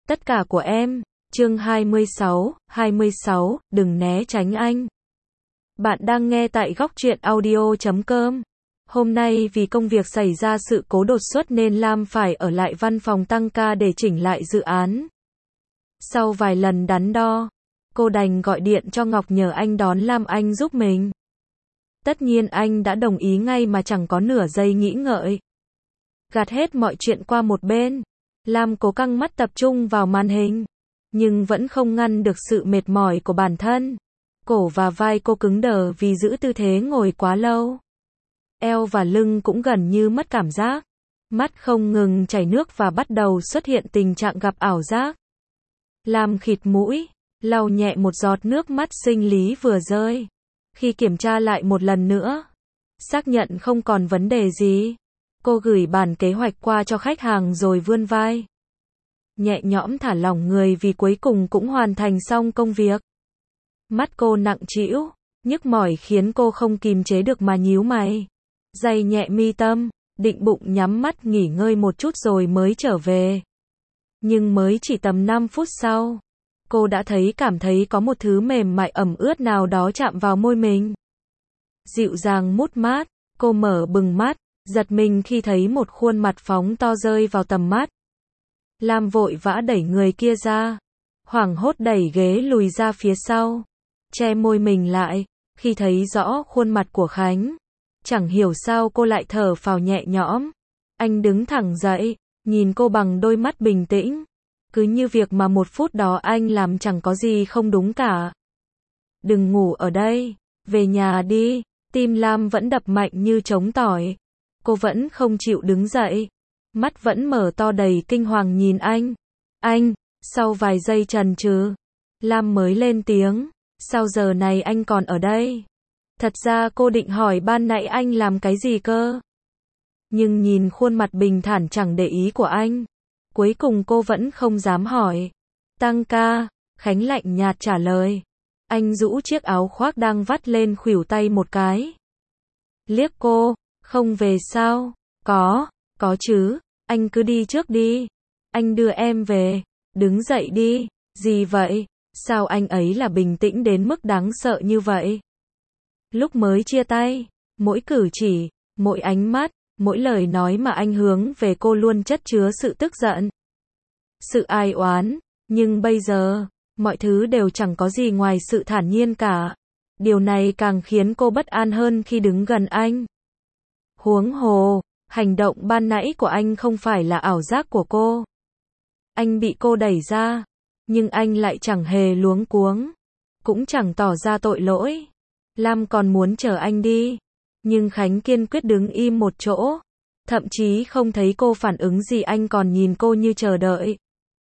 Tất cả của em. Chương 26, đừng né tránh anh. Bạn đang nghe tại góc truyện audio.com. Hôm nay vì công việc xảy ra sự cố đột xuất nên Lam phải ở lại văn phòng tăng ca để chỉnh lại dự án. Sau vài lần đắn đo, cô đành gọi điện cho Ngọc nhờ anh đón Lam anh giúp mình. Tất nhiên anh đã đồng ý ngay mà chẳng có nửa giây nghĩ ngợi. Gạt hết mọi chuyện qua một bên, Lam cố căng mắt tập trung vào màn hình, nhưng vẫn không ngăn được sự mệt mỏi của bản thân. Cổ và vai cô cứng đờ vì giữ tư thế ngồi quá lâu. Eo và lưng cũng gần như mất cảm giác. Mắt không ngừng chảy nước và bắt đầu xuất hiện tình trạng gặp ảo giác. Lam khịt mũi, lau nhẹ một giọt nước mắt sinh lý vừa rơi. Khi kiểm tra lại một lần nữa, xác nhận không còn vấn đề gì, cô gửi bản kế hoạch qua cho khách hàng rồi vươn vai. Nhẹ nhõm thả lỏng người vì cuối cùng cũng hoàn thành xong công việc. Mắt cô nặng trĩu, nhức mỏi khiến cô không kìm chế được mà nhíu mày. Day nhẹ mi tâm, định bụng nhắm mắt nghỉ ngơi một chút rồi mới trở về. Nhưng mới chỉ tầm 5 phút sau, cô đã cảm thấy có một thứ mềm mại ẩm ướt nào đó chạm vào môi mình. Dịu dàng mút mát, cô mở bừng mắt, giật mình khi thấy một khuôn mặt phóng to rơi vào tầm mắt. Lam vội vã đẩy người kia ra, hoảng hốt đẩy ghế lùi ra phía sau, che môi mình lại, khi thấy rõ khuôn mặt của Khánh. Chẳng hiểu sao cô lại thở phào nhẹ nhõm. Anh đứng thẳng dậy, nhìn cô bằng đôi mắt bình tĩnh. Cứ như việc mà một phút đó anh làm chẳng có gì không đúng cả. Đừng ngủ ở đây, về nhà đi. Tim Lam vẫn đập mạnh như trống tỏi. Cô vẫn không chịu đứng dậy. Mắt vẫn mở to đầy kinh hoàng nhìn anh. Anh, sau vài giây chần chừ, Lam mới lên tiếng. Sao giờ này anh còn ở đây? Thật ra cô định hỏi ban nãy anh làm cái gì cơ? Nhưng nhìn khuôn mặt bình thản chẳng để ý của anh, cuối cùng cô vẫn không dám hỏi. Tăng ca, Khánh lạnh nhạt trả lời. Anh rũ chiếc áo khoác đang vắt lên khuỷu tay một cái. Liếc cô, không về sao? Có chứ, anh cứ đi trước đi. Anh đưa em về, đứng dậy đi. Gì vậy? Sao anh ấy là bình tĩnh đến mức đáng sợ như vậy? Lúc mới chia tay, mỗi cử chỉ, mỗi ánh mắt, mỗi lời nói mà anh hướng về cô luôn chất chứa sự tức giận, sự ai oán, nhưng bây giờ, mọi thứ đều chẳng có gì ngoài sự thản nhiên cả. Điều này càng khiến cô bất an hơn khi đứng gần anh. Huống hồ, hành động ban nãy của anh không phải là ảo giác của cô. Anh bị cô đẩy ra, nhưng anh lại chẳng hề luống cuống, cũng chẳng tỏ ra tội lỗi. Lam còn muốn chờ anh đi, nhưng Khánh kiên quyết đứng im một chỗ. Thậm chí không thấy cô phản ứng gì anh còn nhìn cô như chờ đợi.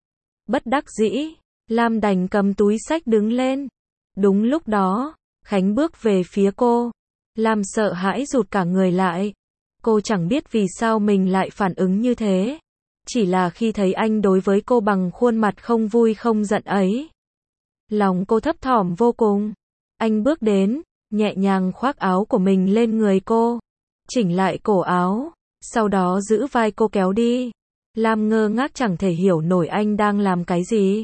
Bất đắc dĩ, Lam đành cầm túi xách đứng lên. Đúng lúc đó, Khánh bước về phía cô. Lam sợ hãi rụt cả người lại. Cô chẳng biết vì sao mình lại phản ứng như thế. Chỉ là khi thấy anh đối với cô bằng khuôn mặt không vui không giận ấy, lòng cô thấp thỏm vô cùng. Anh bước đến, nhẹ nhàng khoác áo của mình lên người cô, chỉnh lại cổ áo, sau đó giữ vai cô kéo đi. Lam ngơ ngác chẳng thể hiểu nổi anh đang làm cái gì.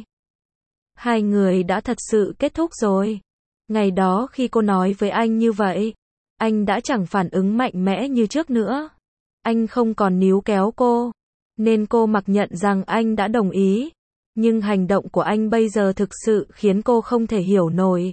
Hai người đã thật sự kết thúc rồi. Ngày đó khi cô nói với anh như vậy, anh đã chẳng phản ứng mạnh mẽ như trước nữa. Anh không còn níu kéo cô, nên cô mặc nhận rằng anh đã đồng ý. Nhưng hành động của anh bây giờ thực sự khiến cô không thể hiểu nổi.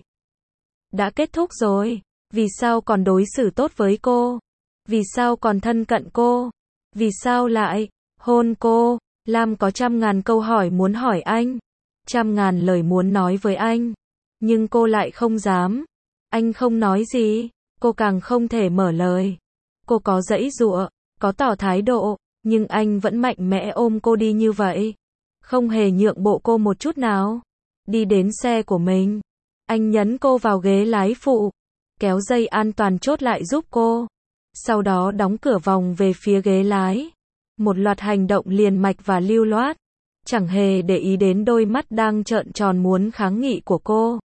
Đã kết thúc rồi, vì sao còn đối xử tốt với cô? Vì sao còn thân cận cô? Vì sao lại hôn cô? Lam có 100.000 câu hỏi muốn hỏi anh, 100.000 lời muốn nói với anh, nhưng cô lại không dám. Anh không nói gì, cô càng không thể mở lời. Cô có giãy giụa, có tỏ thái độ, nhưng anh vẫn mạnh mẽ ôm cô đi như vậy, không hề nhượng bộ cô một chút nào. Đi đến xe của mình, anh nhấn cô vào ghế lái phụ, kéo dây an toàn chốt lại giúp cô, sau đó đóng cửa vòng về phía ghế lái. Một loạt hành động liền mạch và lưu loát, chẳng hề để ý đến đôi mắt đang trợn tròn muốn kháng nghị của cô.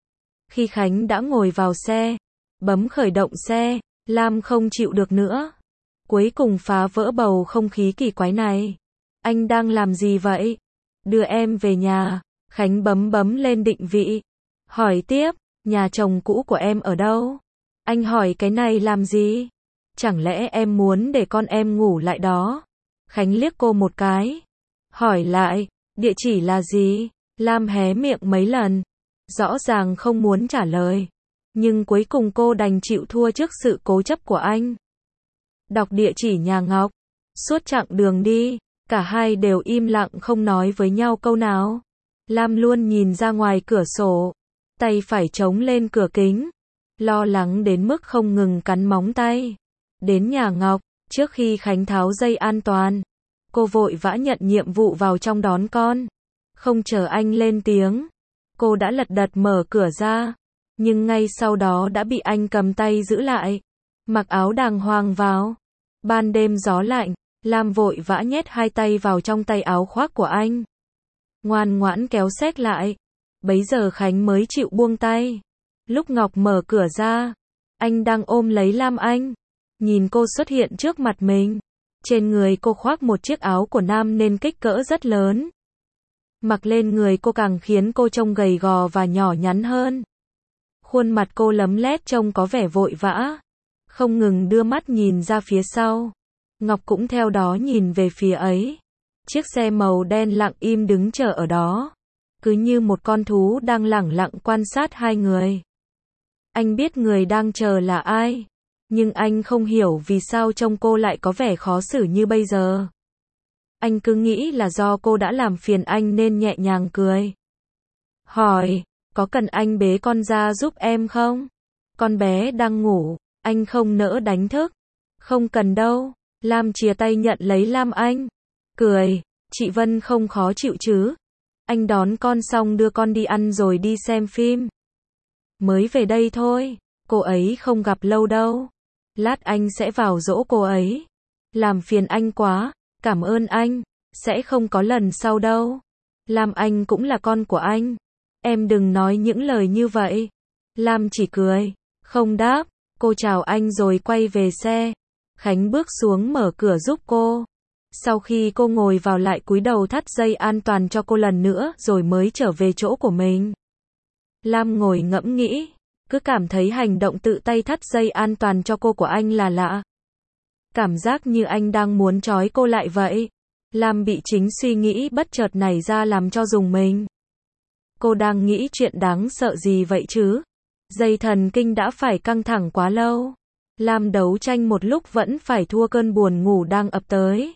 Khi Khánh đã ngồi vào xe, bấm khởi động xe, Lam không chịu được nữa. Cuối cùng phá vỡ bầu không khí kỳ quái này. Anh đang làm gì vậy? đưa em về nhà. Khánh bấm lên định vị. Hỏi tiếp, nhà chồng cũ của em ở đâu? Anh hỏi cái này làm gì? Chẳng lẽ em muốn để con em ngủ lại đó? Khánh liếc cô một cái. Hỏi lại, địa chỉ là gì? Lam hé miệng mấy lần. Rõ ràng không muốn trả lời. Nhưng cuối cùng cô đành chịu thua trước sự cố chấp của anh. Đọc địa chỉ nhà Ngọc. Suốt chặng đường đi, cả hai đều im lặng không nói với nhau câu nào. Lam luôn nhìn ra ngoài cửa sổ, tay phải chống lên cửa kính, lo lắng đến mức không ngừng cắn móng tay. Đến nhà Ngọc, trước khi Khánh tháo dây an toàn, cô vội vã nhận nhiệm vụ vào trong đón con. Không chờ anh lên tiếng, cô đã lật đật mở cửa ra, nhưng ngay sau đó đã bị anh cầm tay giữ lại. Mặc áo đàng hoàng vào. Ban đêm gió lạnh, Lam vội vã nhét hai tay vào trong tay áo khoác của anh. Ngoan ngoãn kéo xéc lại. Bấy giờ Khánh mới chịu buông tay. Lúc Ngọc mở cửa ra, anh đang ôm lấy Lam Anh. Nhìn cô xuất hiện trước mặt mình. Trên người cô khoác một chiếc áo của nam nên kích cỡ rất lớn. Mặc lên người cô càng khiến cô trông gầy gò và nhỏ nhắn hơn. Khuôn mặt cô lấm lét trông có vẻ vội vã. Không ngừng đưa mắt nhìn ra phía sau. Ngọc cũng theo đó nhìn về phía ấy. Chiếc xe màu đen lặng im đứng chờ ở đó. Cứ như một con thú đang lẳng lặng quan sát hai người. Anh biết người đang chờ là ai. Nhưng anh không hiểu vì sao trông cô lại có vẻ khó xử như bây giờ. Anh cứ nghĩ là do cô đã làm phiền anh nên nhẹ nhàng cười. Hỏi, có cần anh bế con ra giúp em không? Con bé đang ngủ, anh không nỡ đánh thức. Không cần đâu. Lam chìa tay nhận lấy Lam Anh. Cười, chị Vân không khó chịu chứ? Anh đón con xong đưa con đi ăn rồi đi xem phim. Mới về đây thôi, cô ấy không gặp lâu đâu. Lát anh sẽ vào dỗ cô ấy. Làm phiền anh quá, cảm ơn anh, sẽ không có lần sau đâu. Lam Anh cũng là con của anh. Em đừng nói những lời như vậy. Lam chỉ cười, không đáp. Cô chào anh rồi quay về xe. Khánh bước xuống mở cửa giúp cô. Sau khi cô ngồi vào lại cúi đầu thắt dây an toàn cho cô lần nữa rồi mới trở về chỗ của mình. Lam ngồi ngẫm nghĩ, cứ cảm thấy hành động tự tay thắt dây an toàn cho cô của anh là lạ. Cảm giác như anh đang muốn trói cô lại vậy. Lam bị chính suy nghĩ bất chợt này ra làm cho rùng mình. Cô đang nghĩ chuyện đáng sợ gì vậy chứ? Dây thần kinh đã phải căng thẳng quá lâu. Lam đấu tranh một lúc vẫn phải thua cơn buồn ngủ đang ập tới.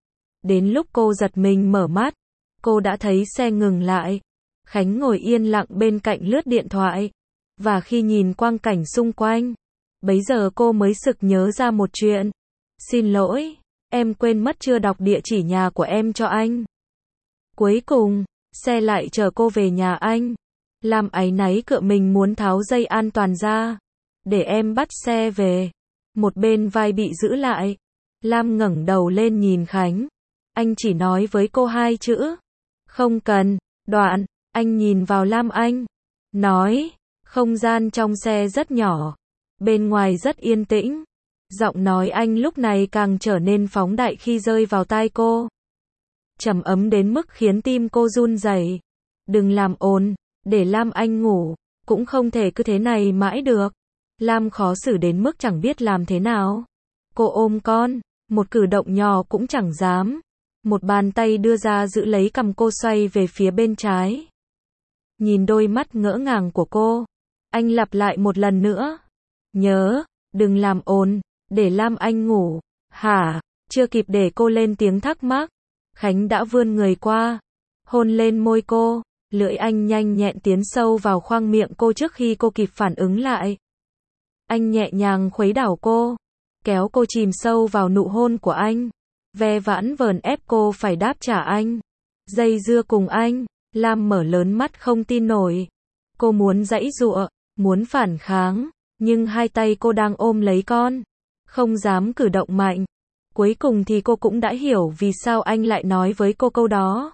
Đến lúc cô giật mình mở mắt, cô đã thấy xe ngừng lại. Khánh ngồi yên lặng bên cạnh lướt điện thoại. Và khi nhìn quang cảnh xung quanh, bấy giờ cô mới sực nhớ ra một chuyện. Xin lỗi, em quên mất chưa đọc địa chỉ nhà của em cho anh. Cuối cùng, xe lại chở cô về nhà anh. Lam áy náy cựa mình muốn tháo dây an toàn ra. Để em bắt xe về. Một bên vai bị giữ lại. Lam ngẩng đầu lên nhìn Khánh. Anh chỉ nói với cô hai chữ. Không cần. Đoạn, anh nhìn vào Lam Anh. Nói, không gian trong xe rất nhỏ. Bên ngoài rất yên tĩnh. Giọng nói anh lúc này càng trở nên phóng đại khi rơi vào tai cô. Trầm ấm đến mức khiến tim cô run rẩy. Đừng làm ồn, để Lam Anh ngủ. Cũng không thể cứ thế này mãi được. Lam khó xử đến mức chẳng biết làm thế nào. Cô ôm con, một cử động nhỏ cũng chẳng dám. Một bàn tay đưa ra giữ lấy cằm cô xoay về phía bên trái. Nhìn đôi mắt ngỡ ngàng của cô, anh lặp lại một lần nữa. Nhớ, đừng làm ồn, để Lam Anh ngủ. Hả? Chưa kịp để cô lên tiếng thắc mắc, Khánh đã vươn người qua, hôn lên môi cô. Lưỡi anh nhanh nhẹn tiến sâu vào khoang miệng cô trước khi cô kịp phản ứng lại. Anh nhẹ nhàng khuấy đảo cô, kéo cô chìm sâu vào nụ hôn của anh. Ve vãn vờn ép cô phải đáp trả anh. Dây dưa cùng anh. Lam mở lớn mắt không tin nổi. Cô muốn giãy giụa, muốn phản kháng, nhưng hai tay cô đang ôm lấy con, không dám cử động mạnh. Cuối cùng thì cô cũng đã hiểu vì sao anh lại nói với cô câu đó.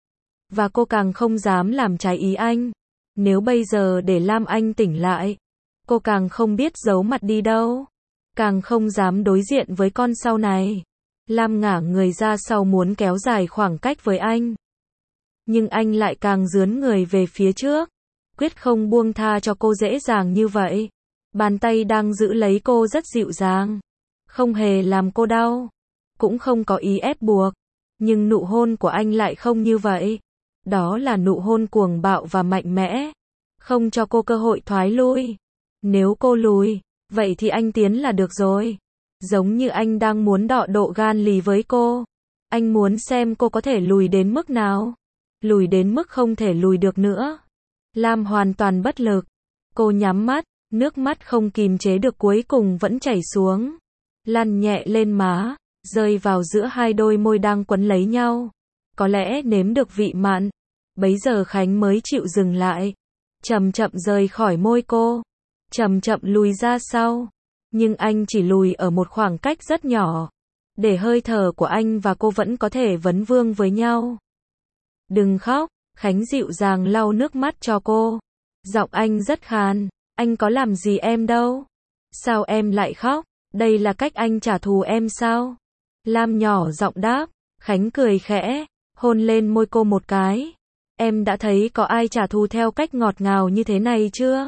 Và cô càng không dám làm trái ý anh. Nếu bây giờ để Lam Anh tỉnh lại, cô càng không biết giấu mặt đi đâu. Càng không dám đối diện với con sau này. Lam ngả người ra sau muốn kéo dài khoảng cách với anh. Nhưng anh lại càng dướn người về phía trước, quyết không buông tha cho cô dễ dàng như vậy. Bàn tay đang giữ lấy cô rất dịu dàng, không hề làm cô đau, cũng không có ý ép buộc. Nhưng nụ hôn của anh lại không như vậy. Đó là nụ hôn cuồng bạo và mạnh mẽ, không cho cô cơ hội thoái lui. Nếu cô lùi, vậy thì anh tiến là được rồi. Giống như anh đang muốn đọ độ gan lì với cô. Anh muốn xem cô có thể lùi đến mức nào. Lùi đến mức không thể lùi được nữa. Lam hoàn toàn bất lực. Cô nhắm mắt, nước mắt không kìm chế được cuối cùng vẫn chảy xuống. Lăn nhẹ lên má, rơi vào giữa hai đôi môi đang quấn lấy nhau. Có lẽ nếm được vị mặn. Bấy giờ Khánh mới chịu dừng lại. Chậm chậm rời khỏi môi cô. Chậm chậm lùi ra sau. Nhưng anh chỉ lùi ở một khoảng cách rất nhỏ. Để hơi thở của anh và cô vẫn có thể vấn vương với nhau. Đừng khóc, Khánh dịu dàng lau nước mắt cho cô. Giọng anh rất khàn, anh có làm gì em đâu. Sao em lại khóc, đây là cách anh trả thù em sao? Lam nhỏ giọng đáp, Khánh cười khẽ, hôn lên môi cô một cái. Em đã thấy có ai trả thù theo cách ngọt ngào như thế này chưa?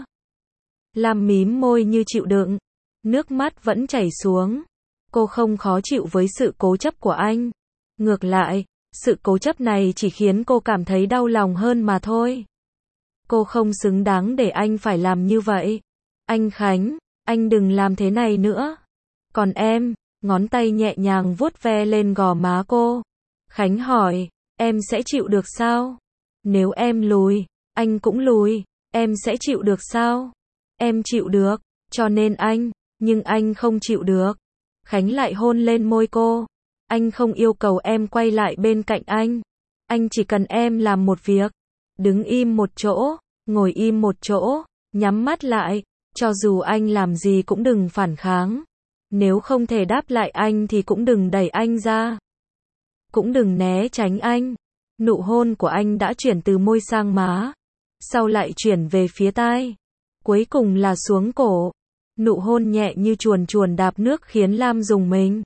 Lam mím môi như chịu đựng, nước mắt vẫn chảy xuống. Cô không khó chịu với sự cố chấp của anh. Ngược lại, sự cố chấp này chỉ khiến cô cảm thấy đau lòng hơn mà thôi. Cô không xứng đáng để anh phải làm như vậy. Anh Khánh, anh đừng làm thế này nữa. Còn em, ngón tay nhẹ nhàng vuốt ve lên gò má cô. Khánh hỏi, em sẽ chịu được sao? Nếu em lùi, anh cũng lùi, em sẽ chịu được sao? Em chịu được, cho nên anh, nhưng anh không chịu được. Khánh lại hôn lên môi cô. Anh không yêu cầu em quay lại bên cạnh anh. Anh chỉ cần em làm một việc. Đứng im một chỗ, ngồi im một chỗ, nhắm mắt lại. Cho dù anh làm gì cũng đừng phản kháng. Nếu không thể đáp lại anh thì cũng đừng đẩy anh ra. Cũng đừng né tránh anh. Nụ hôn của anh đã chuyển từ môi sang má. Sau lại chuyển về phía tai. Cuối cùng là xuống cổ. Nụ hôn nhẹ như chuồn chuồn đạp nước khiến Lam rùng mình.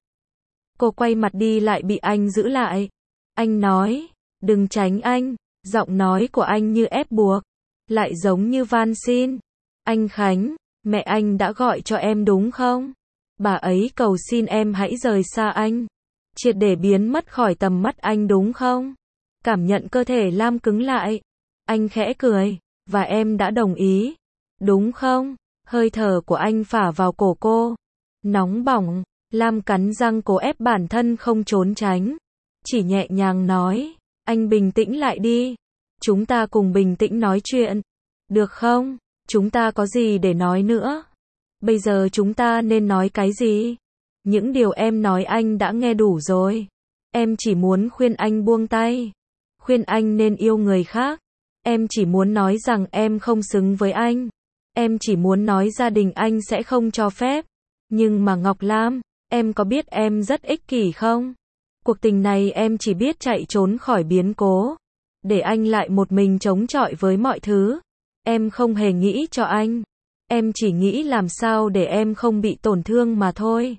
Cô quay mặt đi lại bị anh giữ lại. Anh nói, đừng tránh anh. Giọng nói của anh như ép buộc, lại giống như van xin. Anh Khánh, mẹ anh đã gọi cho em đúng không? Bà ấy cầu xin em hãy rời xa anh. Triệt để biến mất khỏi tầm mắt anh đúng không? Cảm nhận cơ thể Lam cứng lại. Anh khẽ cười, và em đã đồng ý. Đúng không? Hơi thở của anh phả vào cổ cô. Nóng bỏng, Lam cắn răng cố ép bản thân không trốn tránh. Chỉ nhẹ nhàng nói, anh bình tĩnh lại đi. Chúng ta cùng bình tĩnh nói chuyện. Được không? Chúng ta có gì để nói nữa? Bây giờ chúng ta nên nói cái gì? Những điều em nói anh đã nghe đủ rồi. Em chỉ muốn khuyên anh buông tay. Khuyên anh nên yêu người khác. Em chỉ muốn nói rằng em không xứng với anh. Em chỉ muốn nói gia đình anh sẽ không cho phép. Nhưng mà Ngọc Lam, em có biết em rất ích kỷ không? Cuộc tình này em chỉ biết chạy trốn khỏi biến cố. Để anh lại một mình chống chọi với mọi thứ. Em không hề nghĩ cho anh. Em chỉ nghĩ làm sao để em không bị tổn thương mà thôi.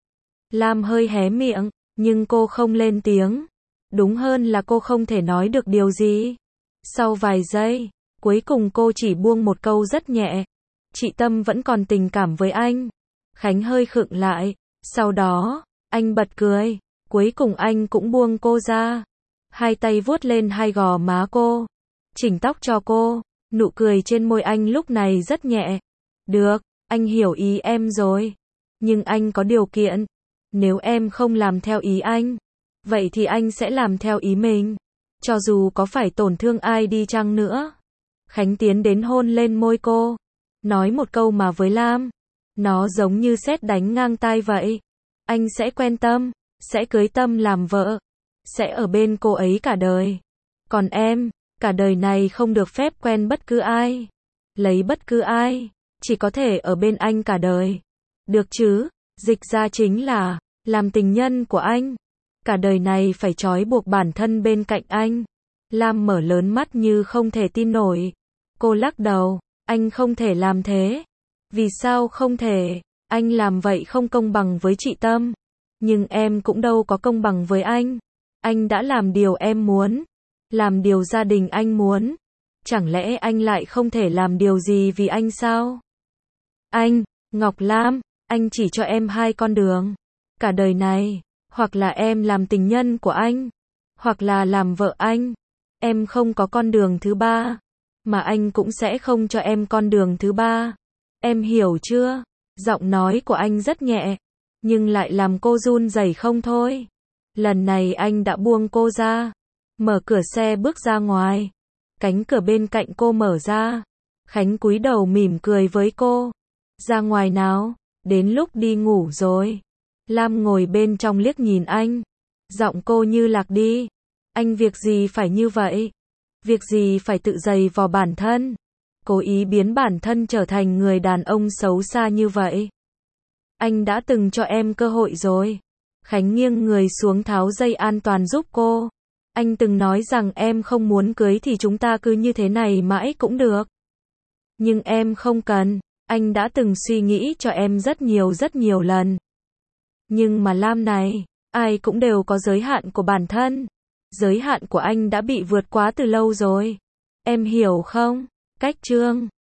Lam hơi hé miệng, nhưng cô không lên tiếng. Đúng hơn là cô không thể nói được điều gì. Sau vài giây, cuối cùng cô chỉ buông một câu rất nhẹ. Chị Tâm vẫn còn tình cảm với anh. Khánh hơi khựng lại. Sau đó, anh bật cười. Cuối cùng anh cũng buông cô ra. Hai tay vuốt lên hai gò má cô. Chỉnh tóc cho cô. Nụ cười trên môi anh lúc này rất nhẹ. Được, anh hiểu ý em rồi. Nhưng anh có điều kiện. Nếu em không làm theo ý anh, vậy thì anh sẽ làm theo ý mình. Cho dù có phải tổn thương ai đi chăng nữa. Khánh tiến đến hôn lên môi cô. Nói một câu mà với Lam. Nó giống như sét đánh ngang tai vậy. Anh sẽ quen Tâm, sẽ cưới Tâm làm vợ. Sẽ ở bên cô ấy cả đời. Còn em, cả đời này không được phép quen bất cứ ai. Lấy bất cứ ai. Chỉ có thể ở bên anh cả đời. Được chứ, dịch ra chính là, làm tình nhân của anh. Cả đời này phải trói buộc bản thân bên cạnh anh. Lam mở lớn mắt như không thể tin nổi. Cô lắc đầu, anh không thể làm thế. Vì sao không thể? Anh làm vậy không công bằng với chị Tâm. Nhưng em cũng đâu có công bằng với anh. Anh đã làm điều em muốn. Làm điều gia đình anh muốn. Chẳng lẽ anh lại không thể làm điều gì vì anh sao? Anh, Ngọc Lam, anh chỉ cho em hai con đường. Cả đời này, hoặc là em làm tình nhân của anh, hoặc là làm vợ anh. Em không có con đường thứ ba, mà anh cũng sẽ không cho em con đường thứ ba. Em hiểu chưa? Giọng nói của anh rất nhẹ, nhưng lại làm cô run rẩy không thôi. Lần này anh đã buông cô ra, mở cửa xe bước ra ngoài. Cánh cửa bên cạnh cô mở ra. Khánh cúi đầu mỉm cười với cô. Ra ngoài nào, đến lúc đi ngủ rồi. Lam ngồi bên trong liếc nhìn anh. Giọng cô như lạc đi. Anh việc gì phải như vậy? Việc gì phải tự giày vò bản thân? Cố ý biến bản thân trở thành người đàn ông xấu xa như vậy. Anh đã từng cho em cơ hội rồi. Khánh nghiêng người xuống tháo dây an toàn giúp cô. Anh từng nói rằng em không muốn cưới thì chúng ta cứ như thế này mãi cũng được. Nhưng em không cần. Anh đã từng suy nghĩ cho em rất nhiều lần. Nhưng mà Lam này, ai cũng đều có giới hạn của bản thân. Giới hạn của anh đã bị vượt quá từ lâu rồi. Em hiểu không? Cách chương